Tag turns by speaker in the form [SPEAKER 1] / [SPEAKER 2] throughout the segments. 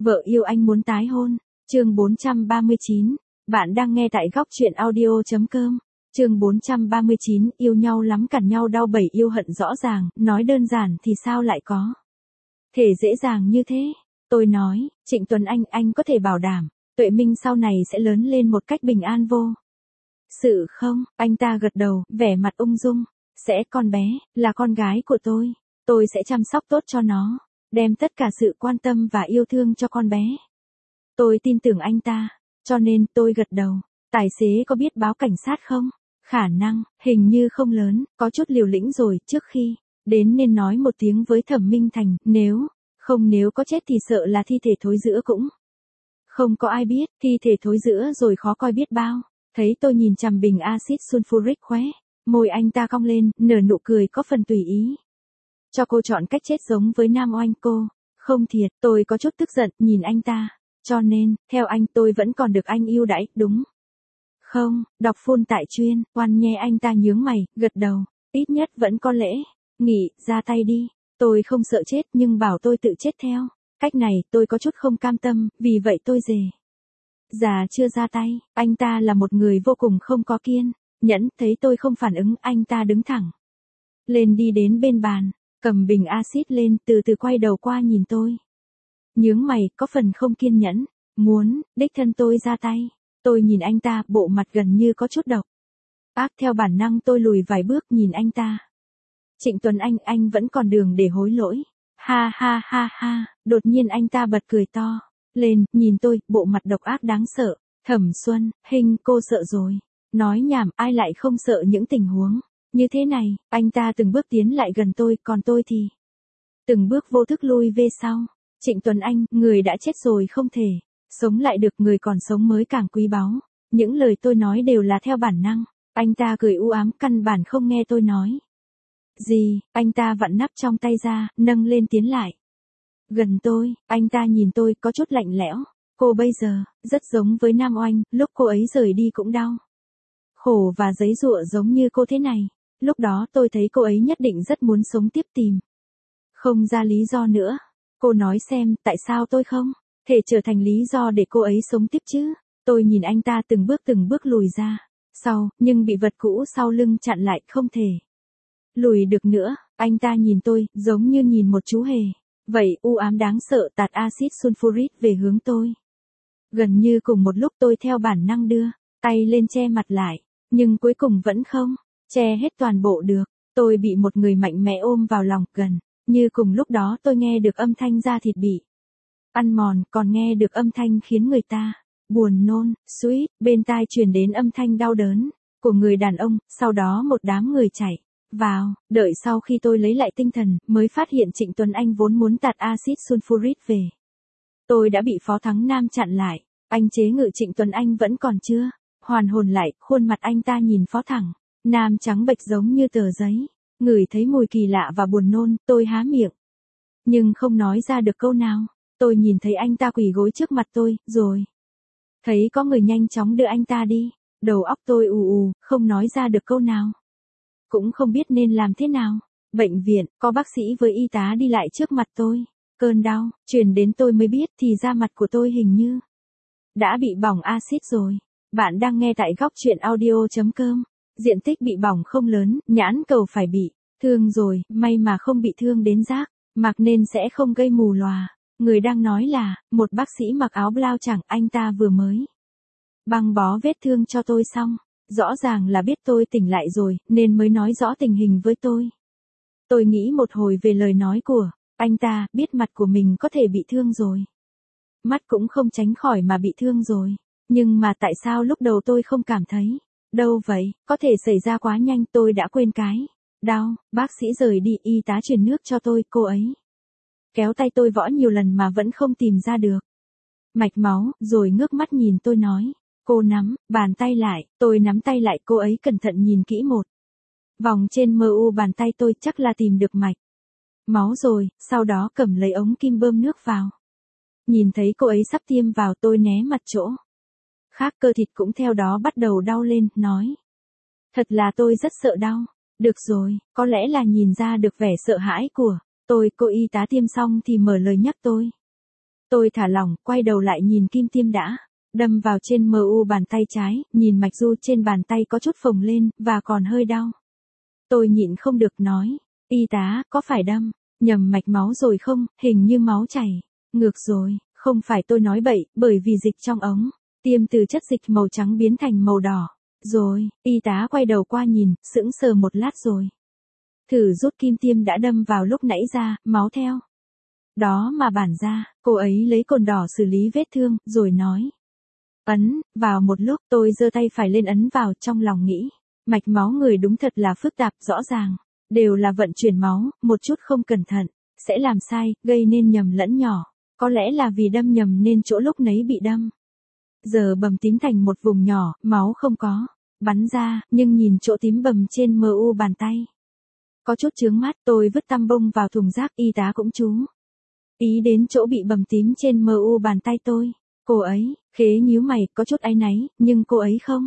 [SPEAKER 1] Vợ yêu anh muốn tái hôn. Chương 439. Bạn đang nghe tại góc truyện audio.com. Chương 439, yêu nhau lắm cằn nhau đau bảy yêu hận rõ ràng, nói đơn giản thì sao lại có thể dễ dàng như thế. Tôi nói, Trịnh Tuấn anh có thể bảo đảm, Tuệ Minh sau này sẽ lớn lên một cách bình an vô sự không? Anh ta gật đầu, vẻ mặt ung dung. Sẽ, con bé, là con gái của tôi sẽ chăm sóc tốt cho nó, đem tất cả sự quan tâm và yêu thương cho con bé. Tôi tin tưởng anh ta, cho nên tôi gật đầu. Tài xế có biết báo cảnh sát không? Khả năng, hình như không lớn, có chút liều lĩnh rồi, trước khi đến nên nói một tiếng với Thẩm Minh Thành, nếu có chết thì sợ là thi thể thối rữa cũng không có ai biết, thi thể thối rữa rồi khó coi biết bao. Thấy tôi nhìn chằm bình axit sulfuric khóe, môi anh ta cong lên, nở nụ cười có phần tùy ý. Cho cô chọn cách chết giống với Nam Oanh cô. Không thiệt, tôi có chút tức giận, nhìn anh ta. Cho nên, theo anh tôi vẫn còn được anh yêu đãi, đúng không? Đọc phun tại chuyên, quan nghe anh ta nhướng mày, gật đầu. Ít nhất vẫn có lễ. Nghỉ, ra tay đi. Tôi không sợ chết nhưng bảo tôi tự chết theo. Cách này tôi có chút không cam tâm, vì vậy tôi già chưa ra tay. Anh ta là một người vô cùng không có kiên nhẫn, thấy tôi không phản ứng, anh ta đứng thẳng lên đi đến bên bàn, cầm bình axit lên, từ từ quay đầu qua nhìn tôi. Nhướng mày, có phần không kiên nhẫn, muốn đích thân tôi ra tay. Tôi nhìn anh ta, bộ mặt gần như có chút độc ác, theo bản năng tôi lùi vài bước nhìn anh ta. Trịnh Tuấn anh vẫn còn đường để hối lỗi. Ha ha ha ha, đột nhiên anh ta bật cười to lên, nhìn tôi, bộ mặt độc ác đáng sợ. Thẩm Xuân, Hình, cô sợ rồi. Nói nhảm, ai lại không sợ những tình huống như thế này. Anh ta từng bước tiến lại gần tôi, còn tôi thì từng bước vô thức lui về sau. Trịnh Tuấn người đã chết rồi không thể sống lại được, người còn sống mới càng quý báu. Những lời tôi nói đều là theo bản năng. Anh ta cười u ám, căn bản không nghe tôi nói gì. Anh ta vặn nắp trong tay ra, nâng lên tiến lại gần tôi. Anh ta nhìn tôi, có chút lạnh lẽo. Cô bây giờ rất giống với Nam Oanh, lúc cô ấy rời đi cũng đau khổ và giấy giụa giống như cô thế này. Lúc đó tôi thấy cô ấy nhất định rất muốn sống tiếp, tìm không ra lý do nữa. Cô nói xem, tại sao tôi không thể trở thành lý do để cô ấy sống tiếp chứ? Tôi nhìn anh ta từng bước lùi ra sau, nhưng bị vật cũ sau lưng chặn lại, không thể lùi được nữa. Anh ta nhìn tôi, giống như nhìn một chú hề vậy, u ám đáng sợ, tạt axit sulfuric về hướng tôi. Gần như cùng một lúc tôi theo bản năng đưa tay lên che mặt lại, nhưng cuối cùng vẫn không che hết toàn bộ được. Tôi bị một người mạnh mẽ ôm vào lòng, gần như cùng lúc đó tôi nghe được âm thanh da thịt bị ăn mòn, còn nghe được âm thanh khiến người ta buồn nôn. Suýt, bên tai truyền đến âm thanh đau đớn của người đàn ông, sau đó một đám người chạy vào. Đợi sau khi tôi lấy lại tinh thần, mới phát hiện Trịnh Tuấn vốn muốn tạt axit sulfuric về tôi đã bị Phó Thắng Nam chặn lại. Anh chế ngự Trịnh Tuấn vẫn còn chưa hoàn hồn lại, khuôn mặt anh ta nhìn Phó Thắng Nam trắng bệch giống như tờ giấy. Ngửi thấy mùi kỳ lạ và buồn nôn, tôi há miệng nhưng không nói ra được câu nào. Tôi nhìn thấy anh ta quỳ gối trước mặt tôi, rồi thấy có người nhanh chóng đưa anh ta đi. Đầu óc tôi ù, không nói ra được câu nào, cũng không biết nên làm thế nào. Bệnh viện, có bác sĩ với y tá đi lại trước mặt tôi. Cơn đau truyền đến tôi mới biết thì da mặt của tôi hình như đã bị bỏng axit rồi. Bạn đang nghe tại góc truyện audio.com. Diện tích bị bỏng không lớn, nhãn cầu phải bị thương rồi, may mà không bị thương đến giác mạc nên sẽ không gây mù lòa. Người đang nói là một bác sĩ mặc áo blau chẳng, anh ta vừa mới băng bó vết thương cho tôi xong. Rõ ràng là biết tôi tỉnh lại rồi, nên mới nói rõ tình hình với tôi. Tôi nghĩ một hồi về lời nói của anh ta, biết mặt của mình có thể bị thương rồi. Mắt cũng không tránh khỏi mà bị thương rồi. Nhưng mà tại sao lúc đầu tôi không cảm thấy đâu vậy? Có thể xảy ra quá nhanh, tôi đã quên cái đau. Bác sĩ rời đi, y tá truyền nước cho tôi, cô ấy kéo tay tôi võ nhiều lần mà vẫn không tìm ra được mạch máu, rồi ngước mắt nhìn tôi nói. Cô nắm bàn tay lại. Tôi nắm tay lại, cô ấy cẩn thận nhìn kỹ một vòng trên mu bàn tay tôi, chắc là tìm được mạch máu rồi, sau đó cầm lấy ống kim bơm nước vào. Nhìn thấy cô ấy sắp tiêm vào, tôi né mặt chỗ khác, cơ thịt cũng theo đó bắt đầu đau lên, nói. Thật là tôi rất sợ đau. Được rồi, có lẽ là nhìn ra được vẻ sợ hãi của tôi. Cô y tá tiêm xong thì mở lời nhắc tôi. Tôi thả lỏng, quay đầu lại nhìn kim tiêm đã đâm vào trên mu bàn tay trái, nhìn mạch du trên bàn tay có chút phồng lên, và còn hơi đau. Tôi nhịn không được nói, y tá, có phải đâm nhầm mạch máu rồi không, hình như máu chảy ngược rồi. Không phải, tôi nói bậy, bởi vì dịch trong ống tiêm từ chất dịch màu trắng biến thành màu đỏ. Rồi, y tá quay đầu qua nhìn, sững sờ một lát rồi thử rút kim tiêm đã đâm vào lúc nãy ra, máu theo đó mà bản ra. Cô ấy lấy cồn đỏ xử lý vết thương, rồi nói, ấn vào. Một lúc tôi giơ tay phải lên ấn vào, trong lòng nghĩ, mạch máu người đúng thật là phức tạp, rõ ràng đều là vận chuyển máu, một chút không cẩn thận sẽ làm sai, gây nên nhầm lẫn nhỏ. Có lẽ là vì đâm nhầm nên chỗ lúc nấy bị đâm giờ bầm tím thành một vùng nhỏ, máu không có bắn ra, nhưng nhìn chỗ tím bầm trên mu bàn tay có chút chướng mắt. Tôi vứt tăm bông vào thùng rác, y tá cũng chú ý đến chỗ bị bầm tím trên mu bàn tay tôi. Cô ấy khế nhíu mày, có chút áy náy, nhưng cô ấy không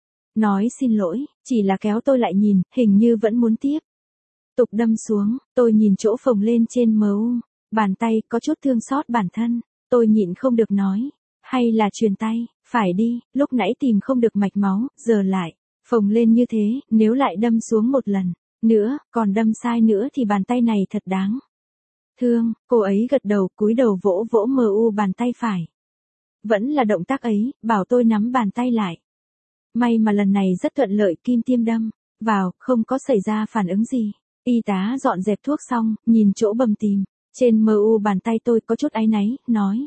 [SPEAKER 1] nói xin lỗi, chỉ là kéo tôi lại nhìn, hình như vẫn muốn tiếp tục đâm xuống. Tôi nhìn chỗ phồng lên trên mu bàn tay, có chút thương xót bản thân. Tôi nhịn không được nói, hay là truyền tay phải đi, lúc nãy tìm không được mạch máu, giờ lại phồng lên như thế, nếu lại đâm xuống một lần nữa, còn đâm sai nữa thì bàn tay này thật đáng thương. Cô ấy gật đầu, cúi đầu vỗ vỗ mu bàn tay phải. Vẫn là động tác ấy, bảo tôi nắm bàn tay lại. May mà lần này rất thuận lợi, kim tiêm đâm vào, không có xảy ra phản ứng gì. Y tá dọn dẹp thuốc xong, nhìn chỗ bầm tím trên mu bàn tay tôi, có chút áy náy, nói,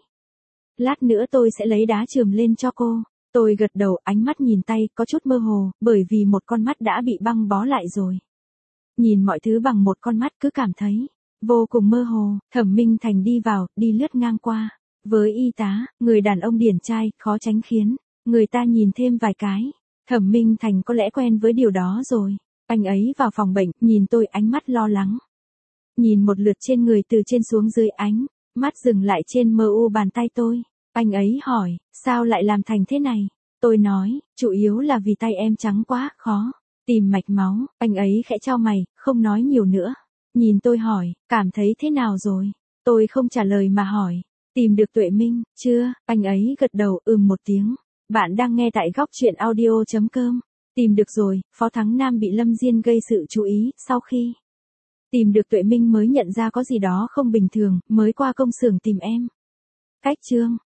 [SPEAKER 1] lát nữa tôi sẽ lấy đá chườm lên cho cô. Tôi gật đầu, ánh mắt nhìn tay, có chút mơ hồ, bởi vì một con mắt đã bị băng bó lại rồi. Nhìn mọi thứ bằng một con mắt cứ cảm thấy vô cùng mơ hồ. Thẩm Minh Thành đi vào, đi lướt ngang qua với y tá, người đàn ông điển trai, khó tránh khiến người ta nhìn thêm vài cái. Thẩm Minh Thành có lẽ quen với điều đó rồi. Anh ấy vào phòng bệnh, nhìn tôi, ánh mắt lo lắng. Nhìn một lượt trên người từ trên xuống dưới, ánh mắt dừng lại trên mu bàn tay tôi. Anh ấy hỏi, sao lại làm thành thế này? Tôi nói, chủ yếu là vì tay em trắng quá, khó tìm mạch máu. Anh ấy khẽ chau mày, không nói nhiều nữa. Nhìn tôi hỏi, cảm thấy thế nào rồi? Tôi không trả lời mà hỏi, tìm được Tuệ Minh chưa? Anh ấy gật đầu, một tiếng. Bạn đang nghe tại góc truyện audio.com. Tìm được rồi. Phó Thắng Nam bị Lâm Diên gây sự chú ý, sau khi tìm được Tuệ Minh mới nhận ra có gì đó không bình thường, mới qua công xưởng tìm em. Cách chương